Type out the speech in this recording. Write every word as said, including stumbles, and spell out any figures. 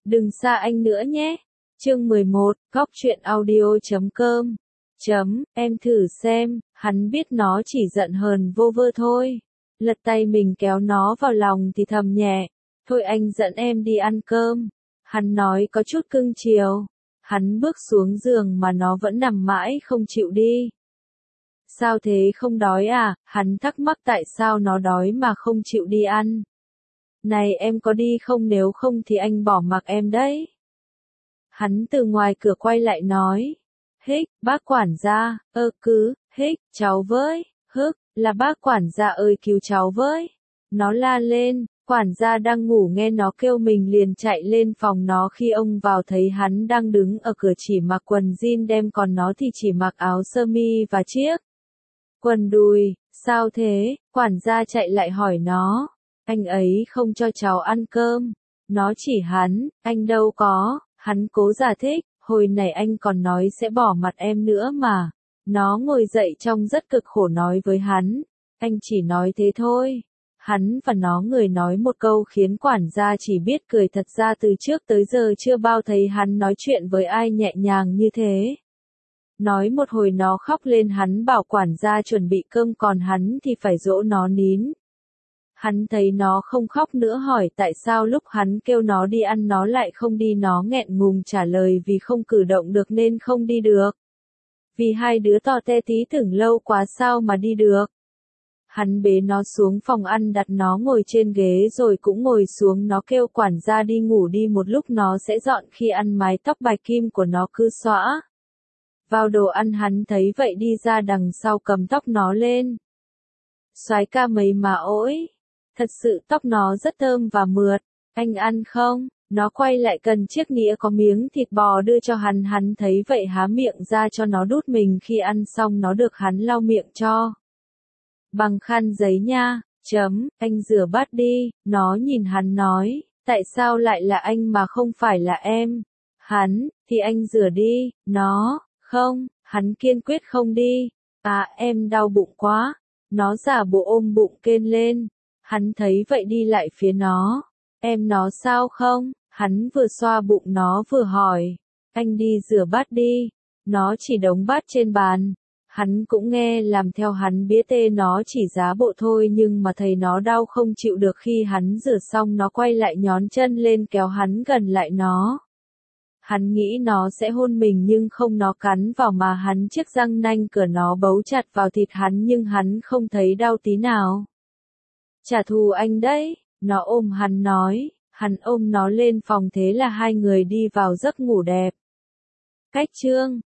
Đừng xa anh nữa nhé. Chương mười một, góc truyện audio chấm com. Chấm, em thử xem, hắn biết nó chỉ giận hờn vô vơ thôi. Lật tay mình kéo nó vào lòng thì thầm nhẹ, thôi anh dẫn em đi ăn cơm. Hắn nói có chút cưng chiều. Hắn bước xuống giường mà nó vẫn nằm mãi không chịu đi. Sao thế, không đói à? Hắn thắc mắc tại sao nó đói mà không chịu đi ăn. Này em có đi không, nếu không thì anh bỏ mặc em đấy. Hắn từ ngoài cửa quay lại nói. Hích, bác quản gia, ơ cứ, hích, cháu với, hức, là bác quản gia ơi cứu cháu với. Nó la lên, quản gia đang ngủ nghe nó kêu mình liền chạy lên phòng nó, khi ông vào thấy hắn đang đứng ở cửa chỉ mặc quần jean đen còn nó thì chỉ mặc áo sơ mi và chiếc quần đùi. Sao thế? Quản gia chạy lại hỏi nó. Anh ấy không cho cháu ăn cơm. Nó chỉ hắn, anh đâu có. Hắn cố giải thích, hồi nãy anh còn nói sẽ bỏ mặt em nữa mà. Nó ngồi dậy trông rất cực khổ nói với hắn. Anh chỉ nói thế thôi. Hắn và nó người nói một câu khiến quản gia chỉ biết cười, thật ra từ trước tới giờ chưa bao thấy hắn nói chuyện với ai nhẹ nhàng như thế. Nói một hồi nó khóc lên, hắn bảo quản gia chuẩn bị cơm còn hắn thì phải dỗ nó nín. Hắn thấy nó không khóc nữa hỏi tại sao lúc hắn kêu nó đi ăn nó lại không đi, nó nghẹn ngùng trả lời vì không cử động được nên không đi được. Vì hai đứa to te tí tưởng lâu quá sao mà đi được. Hắn bế nó xuống phòng ăn, đặt nó ngồi trên ghế rồi cũng ngồi xuống, nó kêu quản gia đi ngủ đi, một lúc nó sẽ dọn. Khi ăn mái tóc bạch kim của nó cứ xõa vào đồ ăn, hắn thấy vậy đi ra đằng sau cầm tóc nó lên. Soái ca mấy mà ỗi, thật sự tóc nó rất thơm và mượt, anh ăn không? Nó quay lại cần chiếc nĩa có miếng thịt bò đưa cho hắn, hắn thấy vậy há miệng ra cho nó đút mình, khi ăn xong nó được hắn lau miệng cho bằng khăn giấy nha. Chấm, anh rửa bát đi. Nó nhìn hắn nói, tại sao lại là anh mà không phải là em? Hắn, thì anh rửa đi. Nó, không, hắn kiên quyết không đi. À, em đau bụng quá. Nó giả bộ ôm bụng kêu lên. Hắn thấy vậy đi lại phía nó. Em nó sao không? Hắn vừa xoa bụng nó vừa hỏi. Anh đi rửa bát đi. Nó chỉ đống bát trên bàn. Hắn cũng nghe làm theo, hắn biết tê nó chỉ giá bộ thôi nhưng mà thấy nó đau không chịu được. Khi hắn rửa xong nó quay lại nhón chân lên kéo hắn gần lại nó. Hắn nghĩ nó sẽ hôn mình nhưng không, nó cắn vào mà hắn, chiếc răng nanh cửa nó bấu chặt vào thịt hắn nhưng hắn không thấy đau tí nào. Trả thù anh đấy, nó ôm hắn nói. Hắn ôm nó lên phòng, thế là hai người đi vào giấc ngủ đẹp. Cách chương